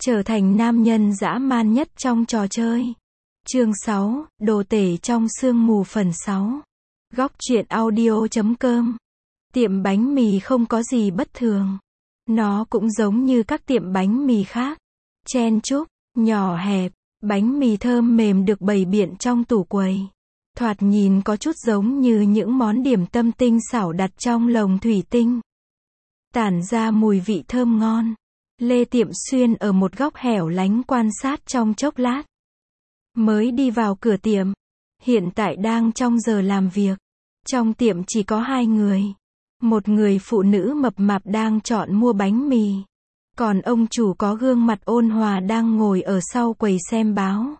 trở thành nam nhân dã man nhất trong trò chơi. Chương 6, đồ tể trong sương mù phần 6. Góc truyện audio.com. Tiệm bánh mì không có gì bất thường. Nó cũng giống như các tiệm bánh mì khác. Chen chúc, nhỏ hẹp, bánh mì thơm mềm được bày biện trong tủ quầy. Thoạt nhìn có chút giống như những món điểm tâm tinh xảo đặt trong lồng thủy tinh. Tản ra mùi vị thơm ngon. Lê Tiệm Xuyên ở một góc hẻo lánh quan sát trong chốc lát. Mới đi vào cửa tiệm. Hiện tại đang trong giờ làm việc. Trong tiệm chỉ có 2 người. Một người phụ nữ mập mạp đang chọn mua bánh mì. Còn ông chủ có gương mặt ôn hòa đang ngồi ở sau quầy xem báo.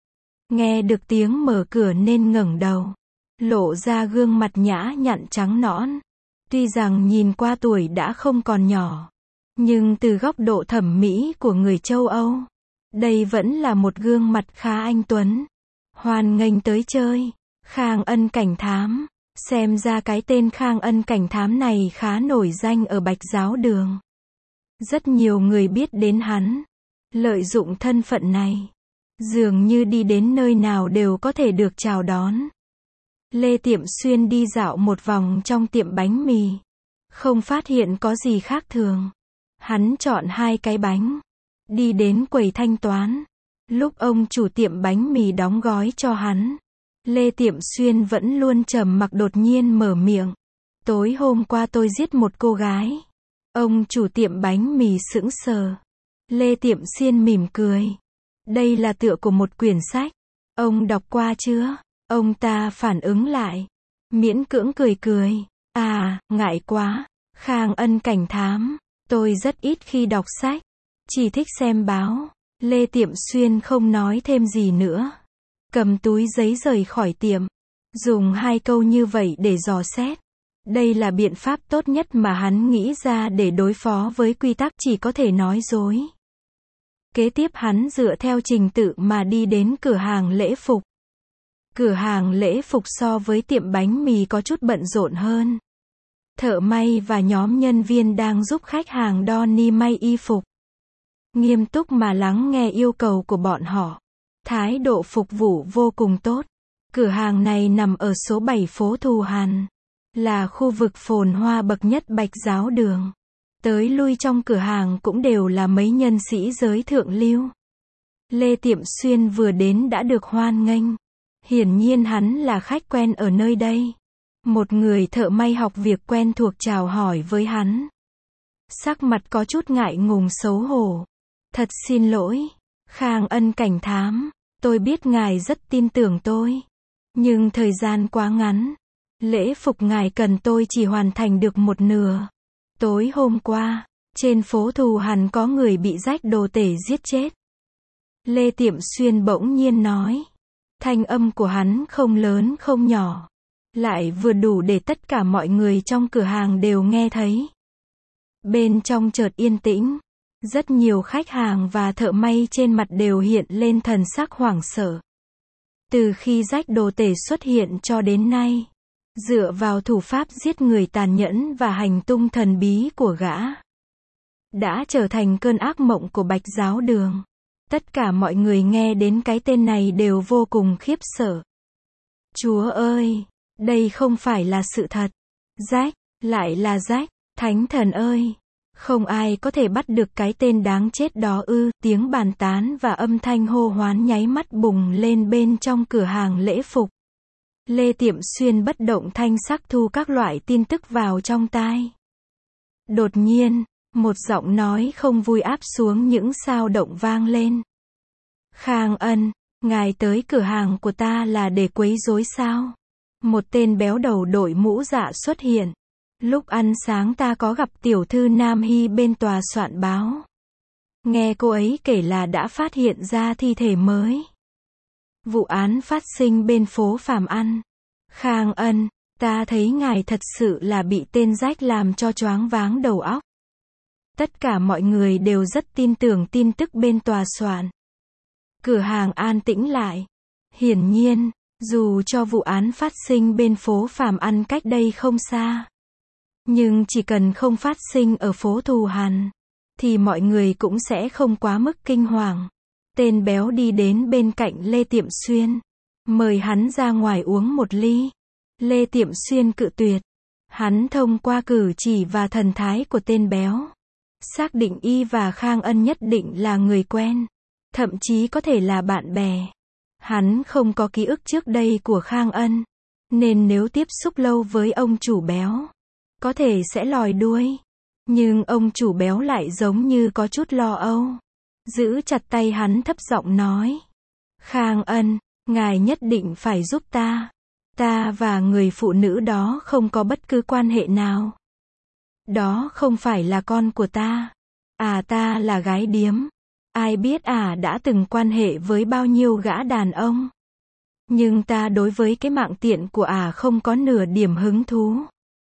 Nghe được tiếng mở cửa nên ngẩng đầu. Lộ ra gương mặt nhã nhặn trắng nõn. Tuy rằng nhìn qua tuổi đã không còn nhỏ. Nhưng từ góc độ thẩm mỹ của người châu Âu, đây vẫn là một gương mặt khá anh tuấn. Hoan nghênh tới chơi. Khang Ân Cảnh Thám. Xem ra cái tên Khang Ân Cảnh Thám này khá nổi danh ở Bạch Giáo Đường. Rất nhiều người biết đến hắn. Lợi dụng thân phận này, dường như đi đến nơi nào đều có thể được chào đón. Lê Tiệm Xuyên đi dạo một vòng trong tiệm bánh mì. Không phát hiện có gì khác thường. Hắn chọn 2 cái bánh. Đi đến quầy thanh toán. Lúc ông chủ tiệm bánh mì đóng gói cho hắn, Lê Tiệm Xuyên vẫn luôn trầm mặc đột nhiên mở miệng. Tối hôm qua tôi giết một cô gái. Ông chủ tiệm bánh mì sững sờ. Lê Tiệm Xuyên mỉm cười. Đây là tựa của một quyển sách. Ông đọc qua chưa? Ông ta phản ứng lại. Miễn cưỡng cười cười. À, ngại quá. Khang Ân Cảnh Thám. Tôi rất ít khi đọc sách. Chỉ thích xem báo. Lê Tiệm Xuyên không nói thêm gì nữa. Cầm túi giấy rời khỏi tiệm. Dùng 2 câu như vậy để dò xét. Đây là biện pháp tốt nhất mà hắn nghĩ ra để đối phó với quy tắc chỉ có thể nói dối. Kế tiếp hắn dựa theo trình tự mà đi đến cửa hàng lễ phục. Cửa hàng lễ phục so với tiệm bánh mì có chút bận rộn hơn. Thợ may và nhóm nhân viên đang giúp khách hàng đo ni may y phục. Nghiêm túc mà lắng nghe yêu cầu của bọn họ. Thái độ phục vụ vô cùng tốt. Cửa hàng này nằm ở số 7 phố Thù Hàn. Là khu vực phồn hoa bậc nhất Bạch Giáo Đường. Tới lui trong cửa hàng cũng đều là mấy nhân sĩ giới thượng lưu. Lê Tiệm Xuyên vừa đến đã được hoan nghênh. Hiển nhiên hắn là khách quen ở nơi đây. Một người thợ may học việc quen thuộc chào hỏi với hắn. Sắc mặt có chút ngại ngùng xấu hổ. Thật xin lỗi, Khang Ân Cảnh Thám, tôi biết ngài rất tin tưởng tôi. Nhưng thời gian quá ngắn. Lễ phục ngài cần tôi chỉ hoàn thành được một nửa. Tối hôm qua, trên phố Thù Hàn có người bị rách đồ tể giết chết. Lê Tiệm Xuyên bỗng nhiên nói. Thanh âm của hắn không lớn không nhỏ. Lại vừa đủ để tất cả mọi người trong cửa hàng đều nghe thấy. Bên trong chợt yên tĩnh. Rất nhiều khách hàng và thợ may trên mặt đều hiện lên thần sắc hoảng sợ. Từ khi rách đồ tể xuất hiện cho đến nay, dựa vào thủ pháp giết người tàn nhẫn và hành tung thần bí của gã, đã trở thành cơn ác mộng của Bạch Giáo Đường. Tất cả mọi người nghe đến cái tên này đều vô cùng khiếp sợ. Chúa ơi, đây không phải là sự thật. Rách, lại là rách, Thánh Thần ơi! Không ai có thể bắt được cái tên đáng chết đó ư? Tiếng bàn tán và âm thanh hô hoán nháy mắt bùng lên bên trong cửa hàng lễ phục. Lê Tiệm Xuyên bất động thanh sắc thu các loại tin tức vào trong tai. Đột nhiên, một giọng nói không vui áp xuống những sao động vang lên. Khang Ân, ngài tới cửa hàng của ta là để quấy rối sao? Một tên béo đầu đội mũ dạ xuất hiện. Lúc ăn sáng ta có gặp tiểu thư Nam Hy bên tòa soạn báo. Nghe cô ấy kể là đã phát hiện ra thi thể mới. Vụ án phát sinh bên phố Phạm Ăn. Khang Ân, ta thấy ngài thật sự là bị tên rách làm cho choáng váng đầu óc. Tất cả mọi người đều rất tin tưởng tin tức bên tòa soạn. Cửa hàng an tĩnh lại. Hiển nhiên, dù cho vụ án phát sinh bên phố Phạm Ăn cách đây không xa. Nhưng chỉ cần không phát sinh ở phố Thù Hàn, thì mọi người cũng sẽ không quá mức kinh hoàng. Tên béo đi đến bên cạnh Lê Tiệm Xuyên, mời hắn ra ngoài uống một ly. Lê Tiệm Xuyên cự tuyệt. Hắn thông qua cử chỉ và thần thái của tên béo, xác định y và Khang Ân nhất định là người quen, thậm chí có thể là bạn bè. Hắn không có ký ức trước đây của Khang Ân, nên nếu tiếp xúc lâu với ông chủ béo, có thể sẽ lòi đuôi. Nhưng ông chủ béo lại giống như có chút lo âu, giữ chặt tay hắn thấp giọng nói: Khang Ân, ngài nhất định phải giúp ta. Ta và người phụ nữ đó không có bất cứ quan hệ nào. Đó không phải là con của ta. Ta là gái điếm. Ai biết đã từng quan hệ với bao nhiêu gã đàn ông. Nhưng ta đối với cái mạng tiện của không có nửa điểm hứng thú.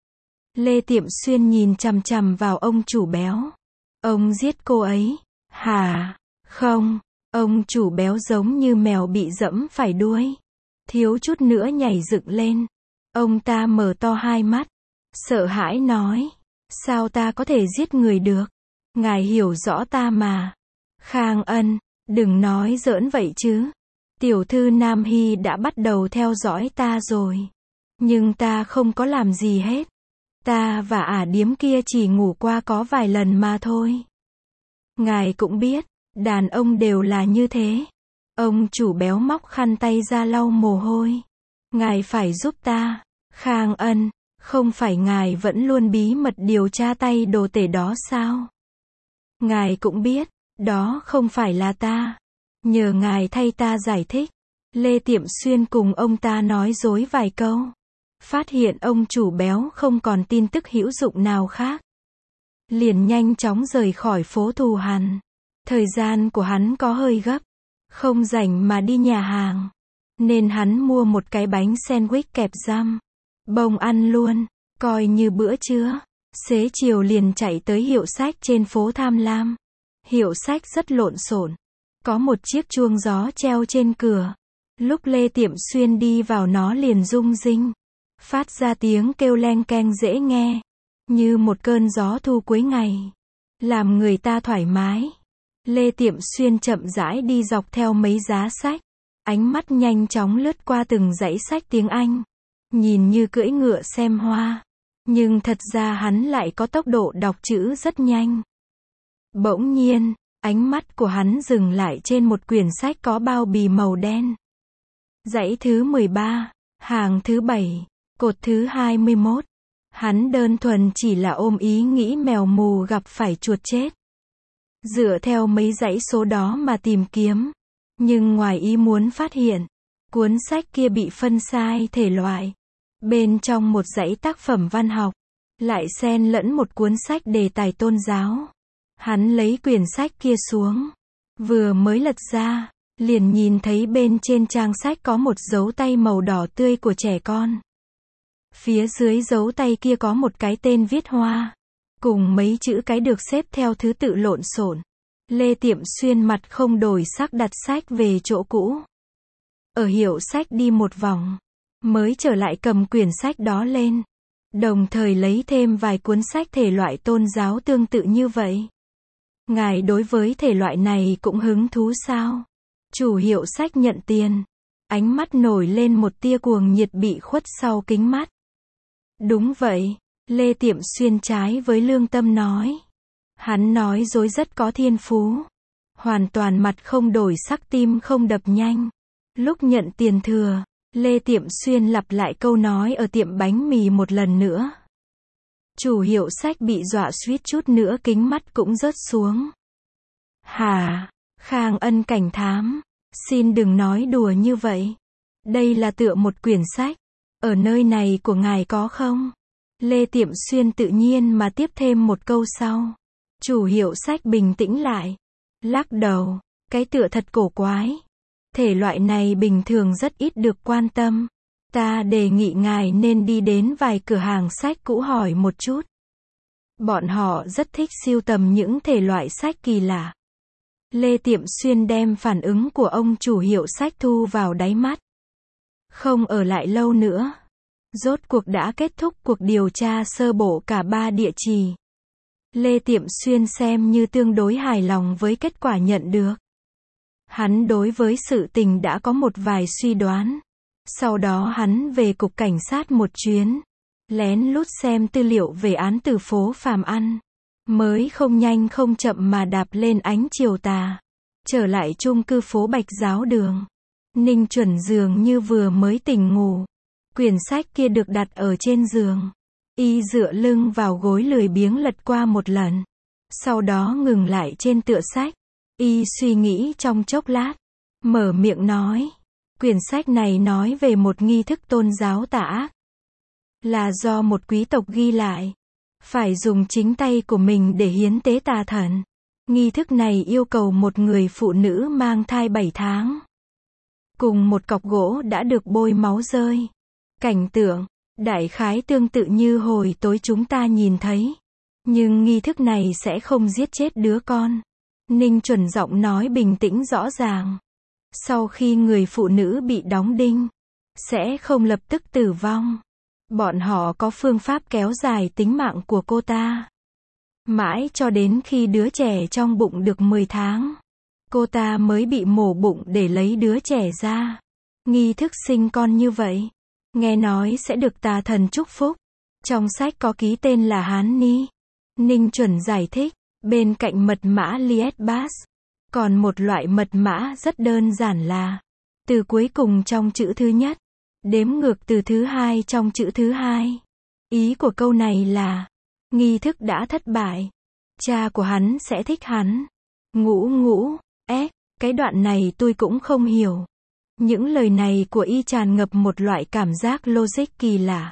Lê Tiệm Xuyên nhìn chằm chằm vào ông chủ béo. Ông giết cô ấy. Hả? Không. Ông chủ béo giống như mèo bị dẫm phải đuôi, thiếu chút nữa nhảy dựng lên. Ông ta mở to hai mắt, sợ hãi nói: Sao ta có thể giết người được? Ngài hiểu rõ ta mà. Khang Ân, đừng nói giỡn vậy chứ. Tiểu thư Nam Hy đã bắt đầu theo dõi ta rồi. Nhưng ta không có làm gì hết. Ta và điếm kia chỉ ngủ qua có vài lần mà thôi. Ngài cũng biết, đàn ông đều là như thế. Ông chủ béo móc khăn tay ra lau mồ hôi. Ngài phải giúp ta. Khang Ân, không phải ngài vẫn luôn bí mật điều tra tay đồ tể đó sao? Ngài cũng biết, đó không phải là ta. Nhờ ngài thay ta giải thích. Lê Tiệm Xuyên cùng ông ta nói dối vài câu. Phát hiện ông chủ béo không còn tin tức hữu dụng nào khác, liền nhanh chóng rời khỏi phố Thù Hằn. Thời gian của hắn có hơi gấp, không rảnh mà đi nhà hàng, nên hắn mua một cái bánh sandwich kẹp giam bông ăn luôn, coi như bữa trưa. Xế chiều liền chạy tới hiệu sách trên phố Tham Lam. Hiệu sách rất lộn xộn, có một chiếc chuông gió treo trên cửa. Lúc Lê Tiệm Xuyên đi vào nó liền rung rinh, phát ra tiếng kêu leng keng dễ nghe, như một cơn gió thu cuối ngày, làm người ta thoải mái. Lê Tiệm Xuyên chậm rãi đi dọc theo mấy giá sách, ánh mắt nhanh chóng lướt qua từng dãy sách tiếng Anh, nhìn như cưỡi ngựa xem hoa, nhưng thật ra hắn lại có tốc độ đọc chữ rất nhanh. Bỗng nhiên, ánh mắt của hắn dừng lại trên một quyển sách có bao bì màu đen. Dãy thứ 13, hàng thứ 7, cột thứ 21. Hắn đơn thuần chỉ là ôm ý nghĩ mèo mù gặp phải chuột chết. Dựa theo mấy dãy số đó mà tìm kiếm. Nhưng ngoài ý muốn phát hiện, cuốn sách kia bị phân sai thể loại. Bên trong một dãy tác phẩm văn học, lại xen lẫn một cuốn sách đề tài tôn giáo. Hắn lấy quyển sách kia xuống, vừa mới lật ra, liền nhìn thấy bên trên trang sách có một dấu tay màu đỏ tươi của trẻ con. Phía dưới dấu tay kia có một cái tên viết hoa, cùng mấy chữ cái được xếp theo thứ tự lộn xộn. Lê Tiệm Xuyên mặt không đổi sắc đặt sách về chỗ cũ. Ở hiệu sách đi một vòng, mới trở lại cầm quyển sách đó lên, đồng thời lấy thêm vài cuốn sách thể loại tôn giáo tương tự như vậy. Ngài đối với thể loại này cũng hứng thú sao? Chủ hiệu sách nhận tiền, ánh mắt nổi lên một tia cuồng nhiệt bị khuất sau kính mắt. Đúng vậy, Lê Tiệm Xuyên trái với lương tâm nói. Hắn nói dối rất có thiên phú, hoàn toàn mặt không đổi sắc tim không đập nhanh. Lúc nhận tiền thừa, Lê Tiệm Xuyên lặp lại câu nói ở tiệm bánh mì một lần nữa. Chủ hiệu sách bị dọa suýt chút nữa kính mắt cũng rớt xuống. Hả? Khang Ân cảnh thám, xin đừng nói đùa như vậy. Đây là tựa một quyển sách. Ở nơi này của ngài có không? Lê Tiệm Xuyên tự nhiên mà tiếp thêm một câu sau. Chủ hiệu sách bình tĩnh lại, lắc đầu, cái tựa thật cổ quái. Thể loại này bình thường rất ít được quan tâm. Ta đề nghị ngài nên đi đến vài cửa hàng sách cũ hỏi một chút. Bọn họ rất thích sưu tầm những thể loại sách kỳ lạ. Lê Tiệm Xuyên đem phản ứng của ông chủ hiệu sách thu vào đáy mắt. Không ở lại lâu nữa. Rốt cuộc đã kết thúc cuộc điều tra sơ bộ cả 3 địa chỉ. Lê Tiệm Xuyên xem như tương đối hài lòng với kết quả nhận được. Hắn đối với sự tình đã có một vài suy đoán. Sau đó hắn về cục cảnh sát một chuyến, lén lút xem tư liệu về án tử phố Phàm Ăn. Mới không nhanh không chậm mà đạp lên ánh chiều tà, trở lại chung cư phố Bạch Giáo Đường. Ninh Chuẩn dường như vừa mới tỉnh ngủ. Quyển sách kia được đặt ở trên giường. Y dựa lưng vào gối lười biếng lật qua một lần. Sau đó ngừng lại trên tựa sách. Y suy nghĩ trong chốc lát, mở miệng nói. Quyển sách này nói về một nghi thức tôn giáo tà ác. Là do một quý tộc ghi lại. Phải dùng chính tay của mình để hiến tế tà thần. Nghi thức này yêu cầu một người phụ nữ mang thai 7 tháng. Cùng một cọc gỗ đã được bôi máu rơi. Cảnh tượng, đại khái tương tự như hồi tối chúng ta nhìn thấy. Nhưng nghi thức này sẽ không giết chết đứa con. Ninh Chuẩn giọng nói bình tĩnh rõ ràng. Sau khi người phụ nữ bị đóng đinh, sẽ không lập tức tử vong. Bọn họ có phương pháp kéo dài tính mạng của cô ta. Mãi cho đến khi đứa trẻ trong bụng được 10 tháng. Cô ta mới bị mổ bụng để lấy đứa trẻ ra. Nghi thức sinh con như vậy, nghe nói sẽ được tà thần chúc phúc. Trong sách có ký tên là Hán Ni. Ninh Chuẩn giải thích, bên cạnh mật mã Lietbas, còn một loại mật mã rất đơn giản là từ cuối cùng trong chữ thứ nhất, đếm ngược từ thứ hai trong chữ thứ hai. Ý của câu này là, nghi thức đã thất bại. Cha của hắn sẽ thích hắn. Ngũ, cái đoạn này tôi cũng không hiểu. Những lời này của y tràn ngập một loại cảm giác logic kỳ lạ.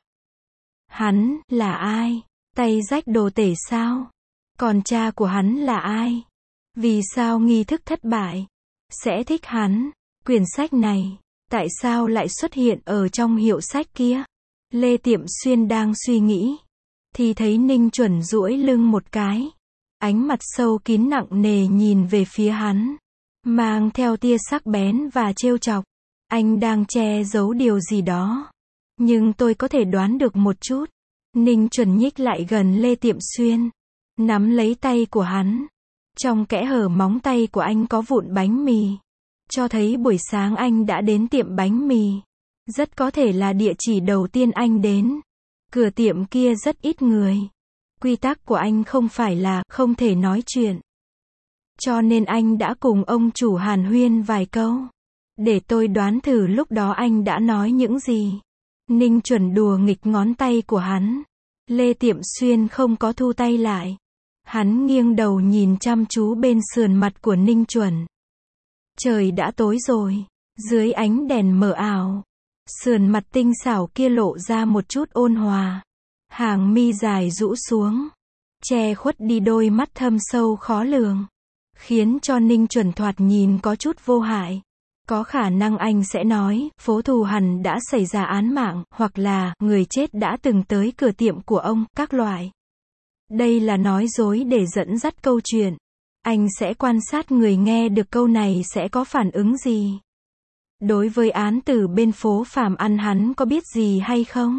Hắn là ai? Tay rách đồ tể sao? Còn cha của hắn là ai? Vì sao nghi thức thất bại? Sẽ thích hắn? Quyển sách này, tại sao lại xuất hiện ở trong hiệu sách kia? Lê Tiệm Xuyên đang suy nghĩ, thì thấy Ninh Chuẩn duỗi lưng một cái. Ánh mặt sâu kín nặng nề nhìn về phía hắn, mang theo tia sắc bén và trêu chọc. Anh đang che giấu điều gì đó. Nhưng tôi có thể đoán được một chút. Ninh Chuẩn nhích lại gần Lê Tiệm Xuyên, nắm lấy tay của hắn. Trong kẽ hở móng tay của anh có vụn bánh mì, cho thấy buổi sáng anh đã đến tiệm bánh mì. Rất có thể là địa chỉ đầu tiên anh đến. Cửa tiệm kia rất ít người. Quy tắc của anh không phải là không thể nói chuyện. Cho nên anh đã cùng ông chủ hàn huyên vài câu. Để tôi đoán thử lúc đó anh đã nói những gì. Ninh Chuẩn đùa nghịch ngón tay của hắn. Lê Tiệm Xuyên không có thu tay lại. Hắn nghiêng đầu nhìn chăm chú bên sườn mặt của Ninh Chuẩn. Trời đã tối rồi. Dưới ánh đèn mờ ảo, sườn mặt tinh xảo kia lộ ra một chút ôn hòa. Hàng mi dài rũ xuống, che khuất đi đôi mắt thâm sâu khó lường, khiến cho Ninh Chuẩn thoạt nhìn có chút vô hại. Có khả năng anh sẽ nói, phố thù hằn đã xảy ra án mạng, hoặc là, người chết đã từng tới cửa tiệm của ông, các loại. Đây là nói dối để dẫn dắt câu chuyện. Anh sẽ quan sát người nghe được câu này sẽ có phản ứng gì. Đối với án tử bên phố Phàm Ăn hắn có biết gì hay không?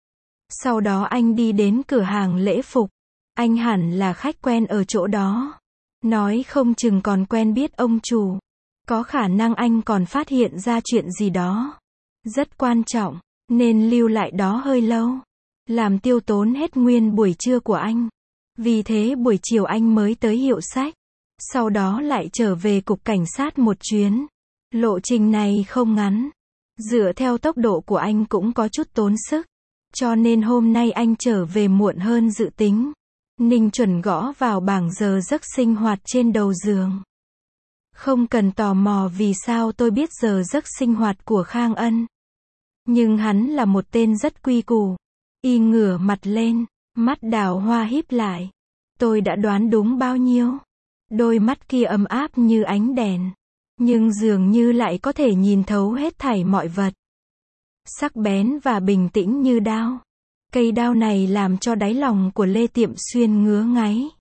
Sau đó anh đi đến cửa hàng lễ phục. Anh hẳn là khách quen ở chỗ đó. Nói không chừng còn quen biết ông chủ. Có khả năng anh còn phát hiện ra chuyện gì đó rất quan trọng, nên lưu lại đó hơi lâu. Làm tiêu tốn hết nguyên buổi trưa của anh. Vì thế buổi chiều anh mới tới hiệu sách. Sau đó lại trở về cục cảnh sát một chuyến. Lộ trình này không ngắn. Dựa theo tốc độ của anh cũng có chút tốn sức. Cho nên hôm nay anh trở về muộn hơn dự tính. Ninh Chuẩn gõ vào bảng giờ giấc sinh hoạt trên đầu giường. Không cần tò mò vì sao tôi biết giờ giấc sinh hoạt của Khang Ân. Nhưng hắn là một tên rất quy củ. Y ngửa mặt lên, mắt đào hoa híp lại. Tôi đã đoán đúng bao nhiêu. Đôi mắt kia ấm áp như ánh đèn. Nhưng dường như lại có thể nhìn thấu hết thảy mọi vật. Sắc bén và bình tĩnh như đao. Cây đao này làm cho đáy lòng của Lê Tiệm Xuyên ngứa ngáy.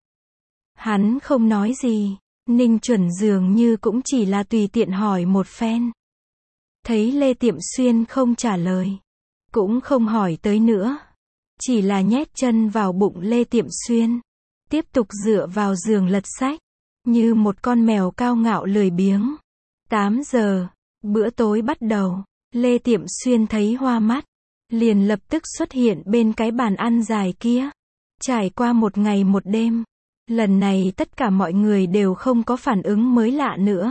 Hắn không nói gì. Ninh Chuẩn dường như cũng chỉ là tùy tiện hỏi một phen. Thấy Lê Tiệm Xuyên không trả lời. Cũng không hỏi tới nữa. Chỉ là nhét chân vào bụng Lê Tiệm Xuyên. tiếp tục dựa vào giường lật sách, như một con mèo cao ngạo lười biếng. 8 giờ, bữa tối bắt đầu. Lê Tiệm Xuyên thấy hoa mắt, liền lập tức xuất hiện bên cái bàn ăn dài kia. Trải qua một ngày một đêm, lần này tất cả mọi người đều không có phản ứng mới lạ nữa.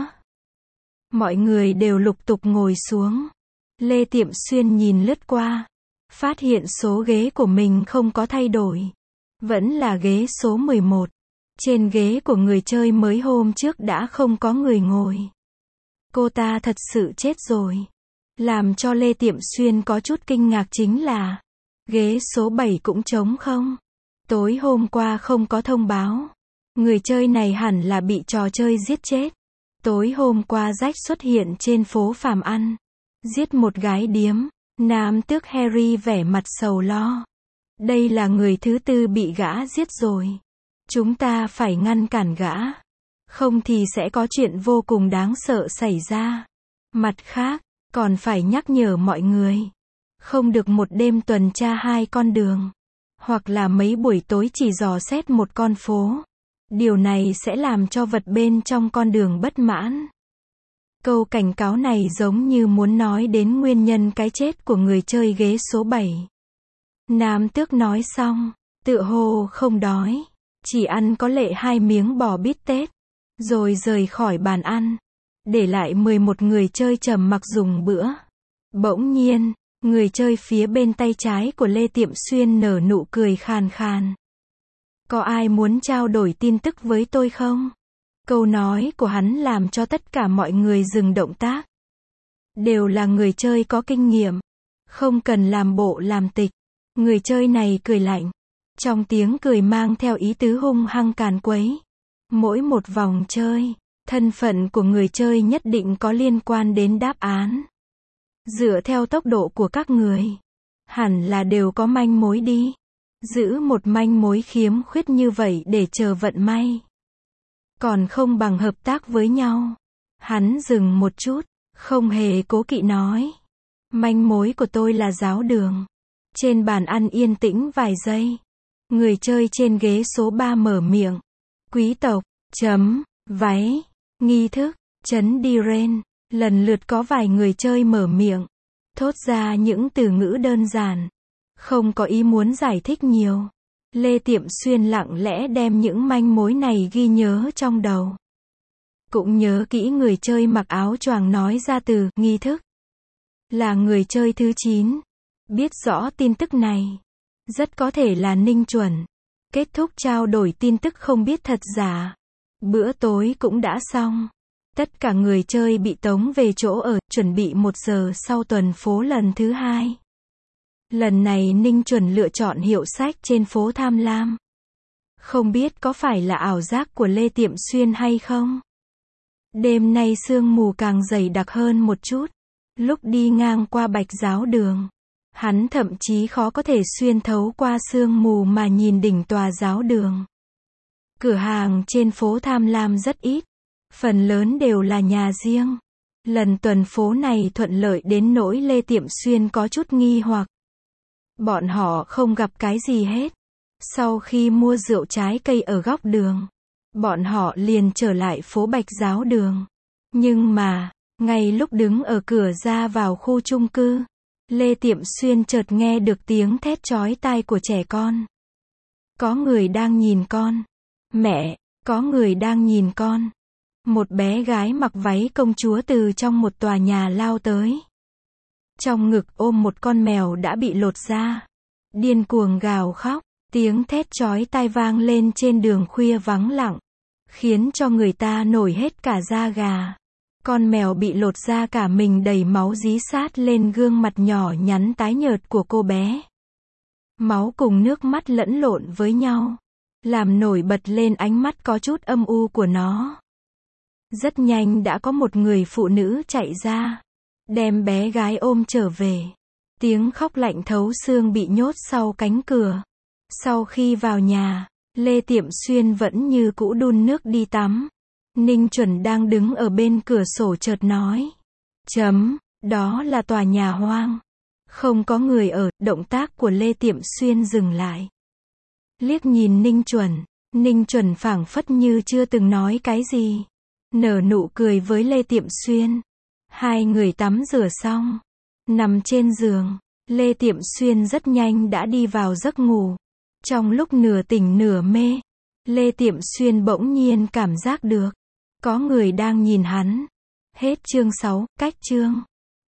Mọi người đều lục tục ngồi xuống. Lê Tiệm Xuyên nhìn lướt qua, phát hiện số ghế của mình không có thay đổi. Vẫn là ghế số 11. Trên ghế của người chơi mới hôm trước đã không có người ngồi. Cô ta thật sự chết rồi. Làm cho Lê Tiệm Xuyên có chút kinh ngạc chính là, ghế số 7 cũng trống không. Tối hôm qua không có thông báo. Người chơi này hẳn là bị trò chơi giết chết. Tối hôm qua Jack xuất hiện trên phố Phàm Ăn, giết một gái điếm. Nam tước Harry vẻ mặt sầu lo. Đây là người thứ tư bị gã giết rồi. Chúng ta phải ngăn cản gã. Không thì sẽ có chuyện vô cùng đáng sợ xảy ra. Mặt khác, còn phải nhắc nhở mọi người. Không được một đêm tuần tra 2 con đường. Hoặc là mấy buổi tối chỉ dò xét một con phố. Điều này sẽ làm cho vật bên trong con đường bất mãn. Câu cảnh cáo này giống như muốn nói đến nguyên nhân cái chết của người chơi ghế số 7. Nam tước nói xong, tựa hồ không đói, chỉ ăn có lệ 2 miếng bò bít tết, rồi rời khỏi bàn ăn, để lại 11 người chơi trầm mặc dùng bữa. Bỗng nhiên, người chơi phía bên tay trái của Lê Tiệm Xuyên nở nụ cười khàn khàn. Có ai muốn trao đổi tin tức với tôi không? Câu nói của hắn làm cho tất cả mọi người dừng động tác. Đều là người chơi có kinh nghiệm, không cần làm bộ làm tịch. Người chơi này cười lạnh, trong tiếng cười mang theo ý tứ hung hăng càn quấy. Mỗi một vòng chơi, thân phận của người chơi nhất định có liên quan đến đáp án. Dựa theo tốc độ của các người, hẳn là đều có manh mối đi. Giữ một manh mối khiếm khuyết như vậy để chờ vận may, còn không bằng hợp tác với nhau. Hắn dừng một chút, không hề cố kỵ nói. Manh mối của tôi là giáo đường. Trên bàn ăn yên tĩnh vài giây. Người chơi trên ghế số 3 mở miệng. Quý tộc, váy, nghi thức, Diren. Lần lượt có vài người chơi mở miệng, thốt ra những từ ngữ đơn giản, không có ý muốn giải thích nhiều. Lê Tiệm Xuyên lặng lẽ đem những manh mối này ghi nhớ trong đầu. Cũng nhớ kỹ người chơi mặc áo choàng nói ra từ nghi thức. Là người chơi thứ 9. Biết rõ tin tức này. Rất có thể là Ninh Chuẩn. Kết thúc trao đổi tin tức không biết thật giả. Bữa tối cũng đã xong. Tất cả người chơi bị tống về chỗ ở, chuẩn bị 1 giờ sau tuần phố lần thứ 2. Lần này Ninh Chuẩn lựa chọn hiệu sách trên phố Tham Lam. Không biết có phải là ảo giác của Lê Tiệm Xuyên hay không? Đêm nay sương mù càng dày đặc hơn một chút. Lúc đi ngang qua Bạch Giáo Đường, hắn thậm chí khó có thể xuyên thấu qua sương mù mà nhìn đỉnh tòa giáo đường. Cửa hàng trên phố Tham Lam rất ít, phần lớn đều là nhà riêng. Lần tuần phố này thuận lợi đến nỗi Lê Tiệm Xuyên có chút nghi hoặc. Bọn họ không gặp cái gì hết. Sau khi mua rượu trái cây ở góc đường, bọn họ liền trở lại phố Bạch Giáo Đường. Nhưng mà, ngay lúc đứng ở cửa ra vào khu chung cư, Lê Tiệm Xuyên chợt nghe được tiếng thét chói tai của trẻ con. Có người đang nhìn con. Mẹ, có người đang nhìn con. Một bé gái mặc váy công chúa từ trong một tòa nhà lao tới. Trong ngực ôm một con mèo đã bị lột da. Điên cuồng gào khóc, tiếng thét chói tai vang lên trên đường khuya vắng lặng, khiến cho người ta nổi hết cả da gà. Con mèo bị lột da cả mình đầy máu rí sát lên gương mặt nhỏ nhắn tái nhợt của cô bé. Máu cùng nước mắt lẫn lộn với nhau, làm nổi bật lên ánh mắt có chút âm u của nó. Rất nhanh đã có một người phụ nữ chạy ra, đem bé gái ôm trở về. Tiếng khóc lạnh thấu xương bị nhốt sau cánh cửa. Sau khi vào nhà, Lê Tiệm Xuyên vẫn như cũ đun nước đi tắm. Ninh Chuẩn đang đứng ở bên cửa sổ chợt nói. Đó là tòa nhà hoang. Không có người ở, động tác của Lê Tiệm Xuyên dừng lại. Liếc nhìn Ninh Chuẩn, Ninh Chuẩn phảng phất như chưa từng nói cái gì. Nở nụ cười với Lê Tiệm Xuyên. Hai người tắm rửa xong. Nằm trên giường. Lê Tiệm Xuyên rất nhanh đã đi vào giấc ngủ. Trong lúc nửa tỉnh nửa mê, Lê Tiệm Xuyên bỗng nhiên cảm giác được có người đang nhìn hắn. Hết chương 6, cách chương